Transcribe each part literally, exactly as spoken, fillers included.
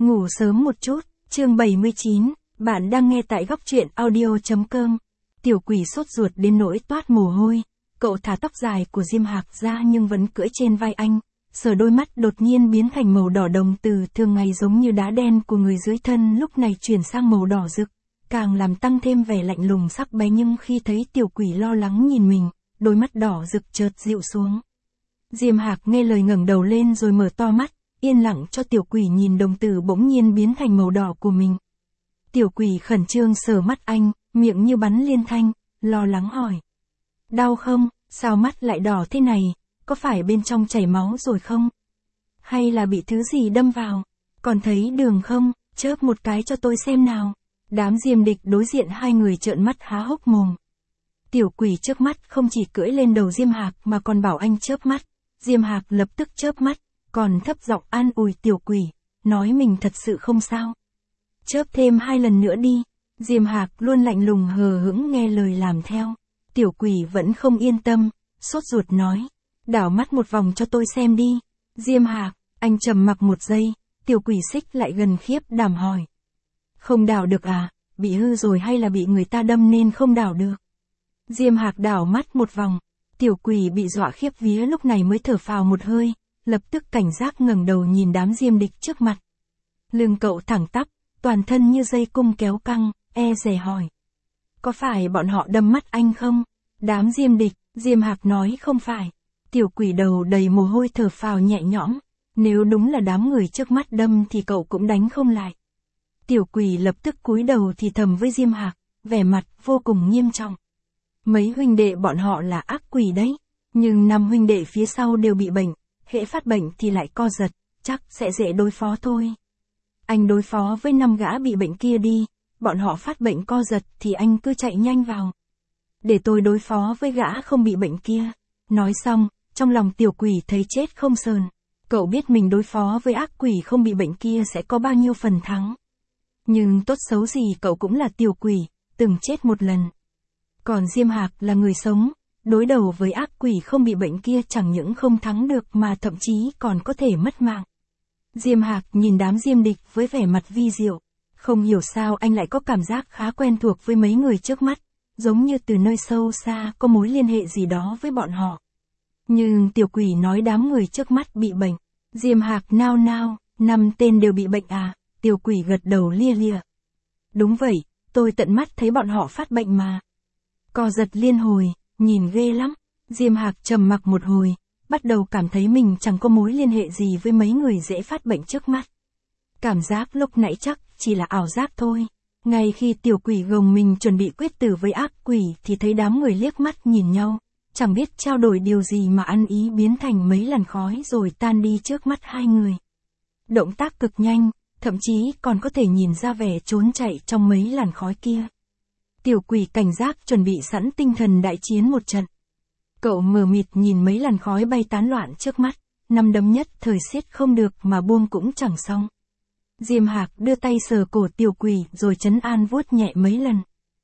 Ngủ sớm một chút, chương bảy mươi chín, bạn đang nghe tại góc truyện audio.com. Tiểu quỷ sốt ruột đến nỗi toát mồ hôi, cậu thả tóc dài của Diêm Hạc ra nhưng vẫn cưỡi trên vai anh, sờ đôi mắt đột nhiên biến thành màu đỏ đồng từ thường ngày giống như đá đen của người dưới thân lúc này chuyển sang màu đỏ rực, càng làm tăng thêm vẻ lạnh lùng sắc bé nhưng khi thấy tiểu quỷ lo lắng nhìn mình, đôi mắt đỏ rực chợt dịu xuống. Diêm Hạc nghe lời ngẩng đầu lên rồi mở to mắt, yên lặng cho tiểu quỷ nhìn đồng tử bỗng nhiên biến thành màu đỏ của mình. Tiểu quỷ khẩn trương sờ mắt anh, miệng như bắn liên thanh, lo lắng hỏi. Đau không, sao mắt lại đỏ thế này, có phải bên trong chảy máu rồi không? Hay là bị thứ gì đâm vào? Còn thấy đường không, chớp một cái cho tôi xem nào. Đám Diêm địch đối diện hai người trợn mắt há hốc mồm. Tiểu quỷ trước mắt không chỉ cưỡi lên đầu Diêm Hạc mà còn bảo anh chớp mắt. Diêm Hạc lập tức chớp mắt, còn thấp giọng an ủi tiểu quỷ, nói mình thật sự không sao. Chớp thêm hai lần nữa đi. Diêm Hạc luôn lạnh lùng hờ hững nghe lời làm theo. Tiểu quỷ vẫn không yên tâm, sốt ruột nói, đảo mắt một vòng cho tôi xem đi. Diêm Hạc, anh trầm mặc một giây, tiểu quỷ xích lại gần khiếp đảm hỏi. Không đảo được à, bị hư rồi hay là bị người ta đâm nên không đảo được? Diêm Hạc đảo mắt một vòng, tiểu quỷ bị dọa khiếp vía lúc này mới thở phào một hơi, lập tức cảnh giác ngẩng đầu nhìn đám Diêm địch trước mặt. Lưng cậu thẳng tắp, toàn thân như dây cung kéo căng, e dè hỏi. Có phải bọn họ đâm mắt anh không? Đám Diêm địch, Diêm Hạc nói không phải. Tiểu quỷ đầu đầy mồ hôi thở phào nhẹ nhõm, nếu đúng là đám người trước mắt đâm thì cậu cũng đánh không lại. Tiểu quỷ lập tức cúi đầu thì thầm với Diêm Hạc, vẻ mặt vô cùng nghiêm trọng. Mấy huynh đệ bọn họ là ác quỷ đấy, nhưng năm huynh đệ phía sau đều bị bệnh, hễ phát bệnh thì lại co giật, chắc sẽ dễ đối phó thôi. Anh đối phó với năm gã bị bệnh kia đi, bọn họ phát bệnh co giật thì anh cứ chạy nhanh vào. Để tôi đối phó với gã không bị bệnh kia. Nói xong, trong lòng tiểu quỷ thấy chết không sờn. Cậu biết mình đối phó với ác quỷ không bị bệnh kia sẽ có bao nhiêu phần thắng. Nhưng tốt xấu gì cậu cũng là tiểu quỷ, từng chết một lần. Còn Diêm Hạc là người sống, đối đầu với ác quỷ không bị bệnh kia chẳng những không thắng được mà thậm chí còn có thể mất mạng. Diêm Hạc nhìn đám Diêm địch với vẻ mặt vi diệu. Không hiểu sao anh lại có cảm giác khá quen thuộc với mấy người trước mắt, giống như từ nơi sâu xa có mối liên hệ gì đó với bọn họ. Nhưng tiểu quỷ nói đám người trước mắt bị bệnh. Diêm Hạc nao nao, năm tên đều bị bệnh à? Tiểu quỷ gật đầu lia lịa. Đúng vậy, tôi tận mắt thấy bọn họ phát bệnh mà. Co giật liên hồi, nhìn ghê lắm. Diêm Hạc trầm mặc một hồi, bắt đầu cảm thấy mình chẳng có mối liên hệ gì với mấy người dễ phát bệnh trước mắt. Cảm giác lúc nãy chắc chỉ là ảo giác thôi. Ngay khi tiểu quỷ gồng mình chuẩn bị quyết tử với ác quỷ thì thấy đám người liếc mắt nhìn nhau, chẳng biết trao đổi điều gì mà ăn ý biến thành mấy làn khói rồi tan đi trước mắt hai người. Động tác cực nhanh, thậm chí còn có thể nhìn ra vẻ trốn chạy trong mấy làn khói kia. Tiểu quỷ cảnh giác chuẩn bị sẵn tinh thần đại chiến một trận. Cậu mờ mịt nhìn mấy làn khói bay tán loạn trước mắt, năm đấm nhất thời siết không được mà buông cũng chẳng xong. Diêm Hạc đưa tay sờ cổ tiểu quỷ rồi trấn an vuốt nhẹ mấy lần.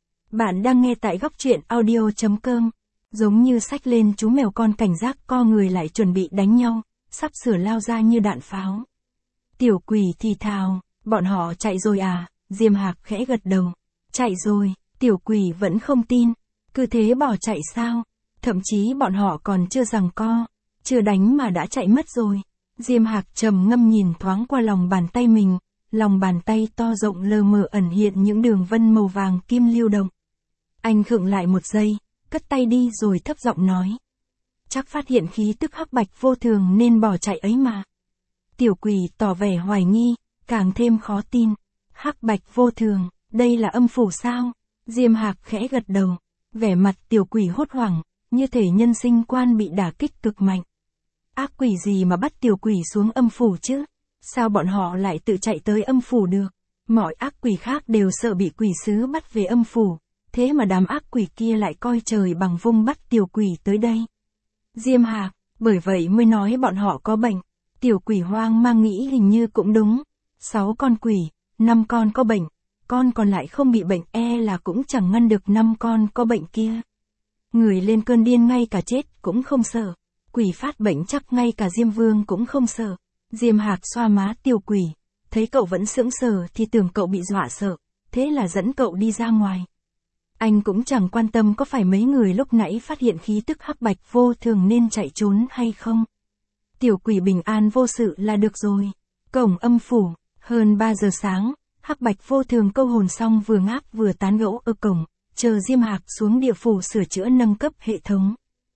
Bạn đang nghe tại góc truyện audio.com. Giống như xách lên chú mèo con cảnh giác co người lại chuẩn bị đánh nhau, sắp sửa lao ra như đạn pháo. Tiểu quỷ thì thào, bọn họ chạy rồi à? Diêm Hạc khẽ gật đầu. Chạy rồi, tiểu quỷ vẫn không tin. Cứ thế bỏ chạy sao? Thậm chí bọn họ còn chưa giằng co, chưa đánh mà đã chạy mất rồi. Diêm Hạc trầm ngâm nhìn thoáng qua lòng bàn tay mình, lòng bàn tay to rộng lờ mờ ẩn hiện những đường vân màu vàng kim lưu động. Anh khựng lại một giây, cất tay đi rồi thấp giọng nói. Chắc phát hiện khí tức hắc bạch vô thường nên bỏ chạy ấy mà. Tiểu quỷ tỏ vẻ hoài nghi, càng thêm khó tin. Hắc bạch vô thường, đây là âm phủ sao? Diêm Hạc khẽ gật đầu, vẻ mặt tiểu quỷ hốt hoảng, như thể nhân sinh quan bị đả kích cực mạnh. Ác quỷ gì mà bắt tiểu quỷ xuống âm phủ chứ? Sao bọn họ lại tự chạy tới âm phủ được? Mọi ác quỷ khác đều sợ bị quỷ sứ bắt về âm phủ, thế mà đám ác quỷ kia lại coi trời bằng vung bắt tiểu quỷ tới đây. Diêm Hạc, bởi vậy mới nói bọn họ có bệnh. Tiểu quỷ hoang mang nghĩ hình như cũng đúng. Sáu con quỷ, năm con có bệnh, con còn lại không bị bệnh e là cũng chẳng ngăn được năm con có bệnh kia. Người lên cơn điên ngay cả chết cũng không sợ. Quỷ phát bệnh chắc ngay cả Diêm Vương cũng không sợ. Diêm Hạc xoa má tiểu quỷ, thấy cậu vẫn sững sờ thì tưởng cậu bị dọa sợ, thế là dẫn cậu đi ra ngoài. Anh cũng chẳng quan tâm có phải mấy người lúc nãy phát hiện khí tức hắc bạch vô thường nên chạy trốn hay không. Tiểu quỷ bình an vô sự là được rồi. Cổng âm phủ, hơn ba giờ sáng, hắc bạch vô thường câu hồn xong vừa ngáp vừa tán gẫu ở cổng, chờ Diêm Hạc xuống địa phủ sửa chữa nâng cấp hệ thống.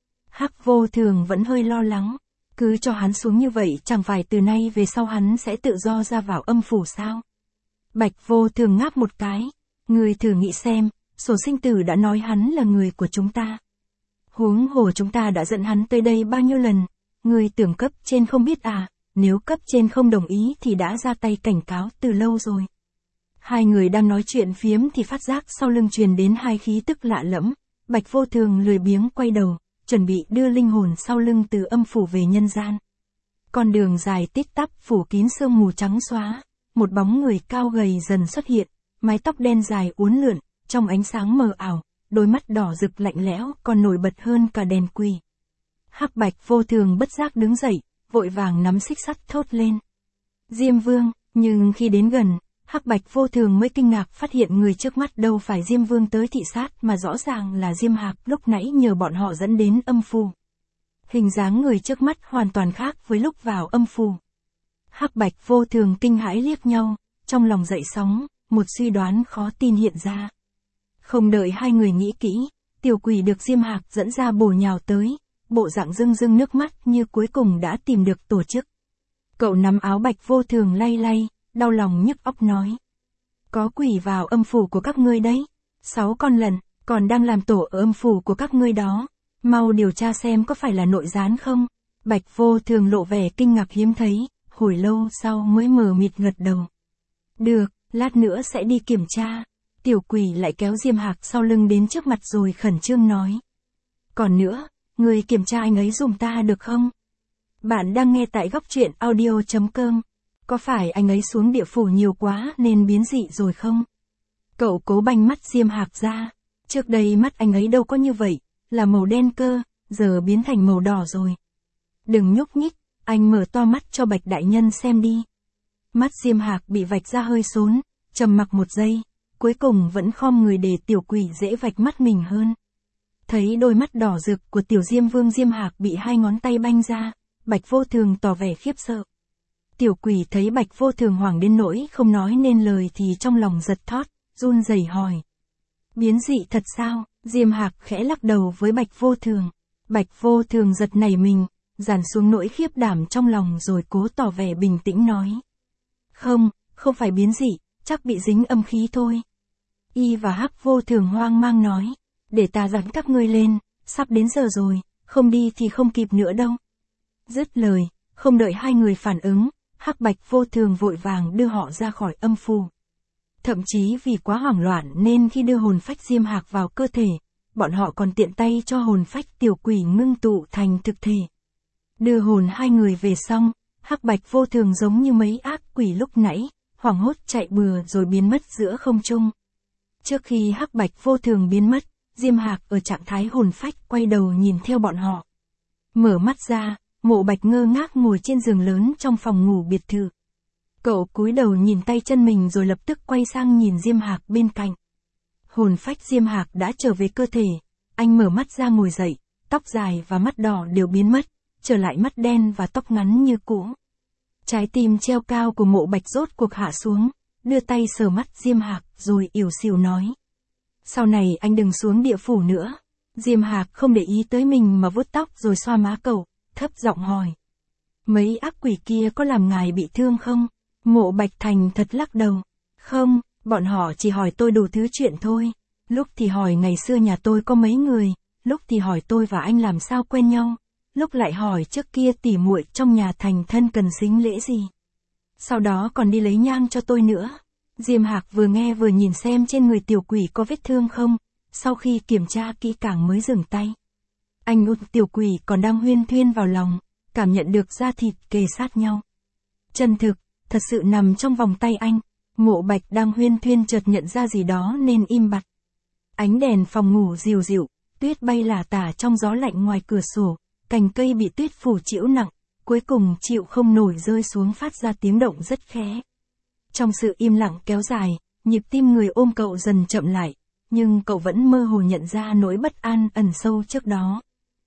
Hắc vô thường vẫn hơi lo lắng, cứ cho hắn xuống như vậy chẳng phải từ nay về sau hắn sẽ tự do ra vào âm phủ sao? Bạch vô thường ngáp một cái, người thử nghĩ xem, sổ sinh tử đã nói hắn là người của chúng ta. Huống hồ chúng ta đã dẫn hắn tới đây bao nhiêu lần, người tưởng cấp trên không biết à, nếu cấp trên không đồng ý thì đã ra tay cảnh cáo từ lâu rồi. Hai người đang nói chuyện phiếm thì phát giác sau lưng truyền đến hai khí tức lạ lẫm, Bạch vô thường lười biếng quay đầu, chuẩn bị đưa linh hồn sau lưng từ âm phủ về nhân gian. Con đường dài tít tắp phủ kín sương mù trắng xóa, một bóng người cao gầy dần xuất hiện, mái tóc đen dài uốn lượn, trong ánh sáng mờ ảo, đôi mắt đỏ rực lạnh lẽo còn nổi bật hơn cả đèn quỳ. Hắc Bạch vô thường bất giác đứng dậy, vội vàng nắm xích sắt thốt lên. Diêm Vương, nhưng khi đến gần, Hắc Bạch vô thường mới kinh ngạc phát hiện người trước mắt đâu phải Diêm Vương tới thị sát mà rõ ràng là Diêm Hạc lúc nãy nhờ bọn họ dẫn đến âm phủ. Hình dáng người trước mắt hoàn toàn khác với lúc vào âm phủ. Hắc Bạch vô thường kinh hãi liếc nhau, trong lòng dậy sóng, một suy đoán khó tin hiện ra. Không đợi hai người nghĩ kỹ, tiểu quỷ được Diêm Hạc dẫn ra bổ nhào tới, bộ dạng rưng rưng nước mắt như cuối cùng đã tìm được tổ chức. Cậu nắm áo Bạch vô thường lay lay, đau lòng nhức óc nói. Có quỷ vào âm phủ của các ngươi đấy, sáu con lần, còn đang làm tổ ở âm phủ của các ngươi đó, mau điều tra xem có phải là nội gián không. Bạch vô thường lộ vẻ kinh ngạc hiếm thấy, hồi lâu sau mới mờ mịt gật đầu. Được, lát nữa sẽ đi kiểm tra. Tiểu quỷ lại kéo Diêm Hạc sau lưng đến trước mặt rồi khẩn trương nói. Còn nữa, người kiểm tra anh ấy giùm ta được không? Bạn đang nghe tại góc truyện audio chấm com. Có phải anh ấy xuống địa phủ nhiều quá nên biến dị rồi không? Cậu cố banh mắt Diêm Hạc ra. Trước đây mắt anh ấy đâu có như vậy, là màu đen cơ, giờ biến thành màu đỏ rồi. Đừng nhúc nhích, anh mở to mắt cho Bạch đại nhân xem đi. Mắt Diêm Hạc bị vạch ra hơi xốn, trầm mặc một giây, cuối cùng vẫn khom người để tiểu quỷ dễ vạch mắt mình hơn. Thấy đôi mắt đỏ rực của tiểu Diêm Vương Diêm Hạc bị hai ngón tay banh ra, Bạch vô thường tỏ vẻ khiếp sợ. Tiểu quỷ thấy Bạch vô thường hoảng đến nỗi không nói nên lời thì trong lòng giật thót, run rẩy hỏi. Biến dị thật sao? Diêm Hạc khẽ lắc đầu với Bạch vô thường. Bạch vô thường giật nảy mình, dàn xuống nỗi khiếp đảm trong lòng rồi cố tỏ vẻ bình tĩnh nói. Không, không phải biến dị, chắc bị dính âm khí thôi. Y và Hắc vô thường hoang mang nói. Để ta dẫn các ngươi lên, sắp đến giờ rồi, không đi thì không kịp nữa đâu. Dứt lời, không đợi hai người phản ứng, Hắc Bạch vô thường vội vàng đưa họ ra khỏi âm phủ. Thậm chí vì quá hoảng loạn nên khi đưa hồn phách Diêm Hạc vào cơ thể, bọn họ còn tiện tay cho hồn phách tiểu quỷ ngưng tụ thành thực thể. Đưa hồn hai người về xong, Hắc Bạch vô thường giống như mấy ác quỷ lúc nãy, hoảng hốt chạy bừa rồi biến mất giữa không trung. Trước khi Hắc Bạch vô thường biến mất, Diêm Hạc ở trạng thái hồn phách quay đầu nhìn theo bọn họ. Mở mắt ra, Mộ Bạch ngơ ngác ngồi trên giường lớn trong phòng ngủ biệt thự. Cậu cúi đầu nhìn tay chân mình rồi lập tức quay sang nhìn Diêm Hạc bên cạnh. Hồn phách Diêm Hạc đã trở về cơ thể, anh mở mắt ra ngồi dậy, tóc dài và mắt đỏ đều biến mất, trở lại mắt đen và tóc ngắn như cũ. Trái tim treo cao của Mộ Bạch rốt cuộc hạ xuống, đưa tay sờ mắt Diêm Hạc rồi ỉu xìu nói. Sau này anh đừng xuống địa phủ nữa. Diêm Hạc không để ý tới mình mà vuốt tóc rồi xoa má cậu, thấp giọng hỏi. Mấy ác quỷ kia có làm ngài bị thương không? Mộ Bạch thành thật lắc đầu. Không, bọn họ chỉ hỏi tôi đủ thứ chuyện thôi. Lúc thì hỏi ngày xưa nhà tôi có mấy người, lúc thì hỏi tôi và anh làm sao quen nhau, lúc lại hỏi trước kia tỉ muội trong nhà thành thân cần sính lễ gì. Sau đó còn đi lấy nhang cho tôi nữa. Diêm Hạc vừa nghe vừa nhìn xem trên người tiểu quỷ có vết thương không, sau khi kiểm tra kỹ càng mới dừng tay. Anh út tiểu quỷ còn đang huyên thuyên vào lòng, cảm nhận được da thịt kề sát nhau. Chân thực, thật sự nằm trong vòng tay anh. Mộ Bạch đang huyên thuyên chợt nhận ra gì đó nên im bặt. Ánh đèn phòng ngủ dịu dịu, tuyết bay lả tả trong gió lạnh ngoài cửa sổ, cành cây bị tuyết phủ chịu nặng, cuối cùng chịu không nổi rơi xuống phát ra tiếng động rất khẽ. Trong sự im lặng kéo dài, nhịp tim người ôm cậu dần chậm lại, nhưng cậu vẫn mơ hồ nhận ra nỗi bất an ẩn sâu trước đó.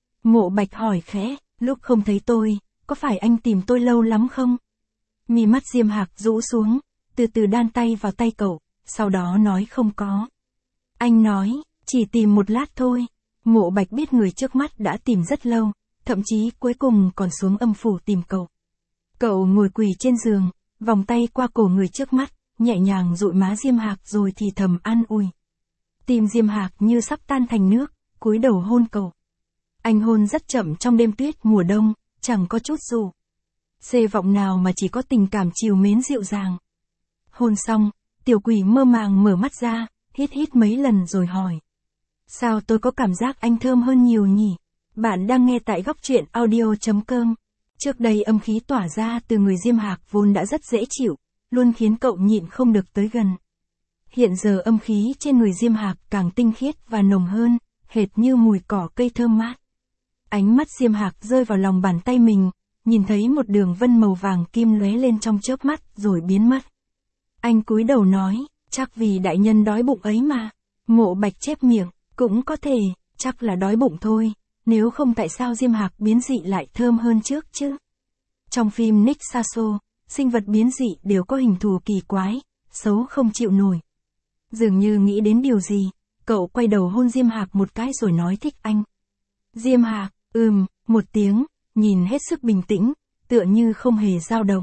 Mộ Bạch hỏi khẽ, lúc không thấy tôi, có phải anh tìm tôi lâu lắm không? Mí mắt Diêm Hạc rũ xuống, từ từ đan tay vào tay cậu, sau đó nói không có. Anh nói, chỉ tìm một lát thôi. Mộ Bạch biết người trước mắt đã tìm rất lâu, thậm chí cuối cùng còn xuống âm phủ tìm cậu. Cậu ngồi quỳ trên giường, vòng tay qua cổ người trước mắt, nhẹ nhàng dụi má Diêm Hạc rồi thì thầm an ủi. Tim Diêm Hạc như sắp tan thành nước, cúi đầu hôn cậu. Anh hôn rất chậm trong đêm tuyết mùa đông, chẳng có chút dù xê vọng nào mà chỉ có tình cảm trìu mến dịu dàng. Hôn xong, Tiểu Quỷ mơ màng mở mắt ra, hít hít mấy lần rồi hỏi. Sao tôi có cảm giác anh thơm hơn nhiều nhỉ? Bạn đang nghe tại góc truyện audio chấm com. Trước đây âm khí tỏa ra từ người Diêm Hạc vốn đã rất dễ chịu, luôn khiến cậu nhịn không được tới gần. Hiện giờ âm khí trên người Diêm Hạc càng tinh khiết và nồng hơn, hệt như mùi cỏ cây thơm mát. Ánh mắt Diêm Hạc rơi vào lòng bàn tay mình, nhìn thấy một đường vân màu vàng kim lóe lên trong chớp mắt rồi biến mất. Anh cúi đầu nói, chắc vì đại nhân đói bụng ấy mà. Mộ Bạch chép miệng, cũng có thể, chắc là đói bụng thôi, nếu không tại sao Diêm Hạc biến dị lại thơm hơn trước chứ? Trong phim Nick Sasso, sinh vật biến dị đều có hình thù kỳ quái, xấu không chịu nổi. Dường như nghĩ đến điều gì, cậu quay đầu hôn Diêm Hạc một cái rồi nói thích anh. Diêm Hạc, ừm, một tiếng, nhìn hết sức bình tĩnh, tựa như không hề dao động.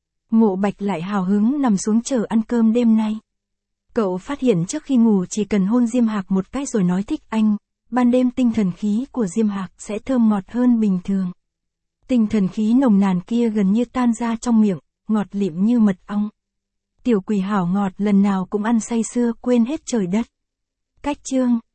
Mộ Bạch lại hào hứng nằm xuống chờ ăn cơm đêm nay. Cậu phát hiện trước khi ngủ chỉ cần hôn Diêm Hạc một cái rồi nói thích anh, ban đêm tinh thần khí của Diêm Hạc sẽ thơm ngọt hơn bình thường. Tinh thần khí nồng nàn kia gần như tan ra trong miệng, ngọt lịm như mật ong. Tiểu Quỷ hảo ngọt lần nào cũng ăn say sưa quên hết trời đất. Cách chương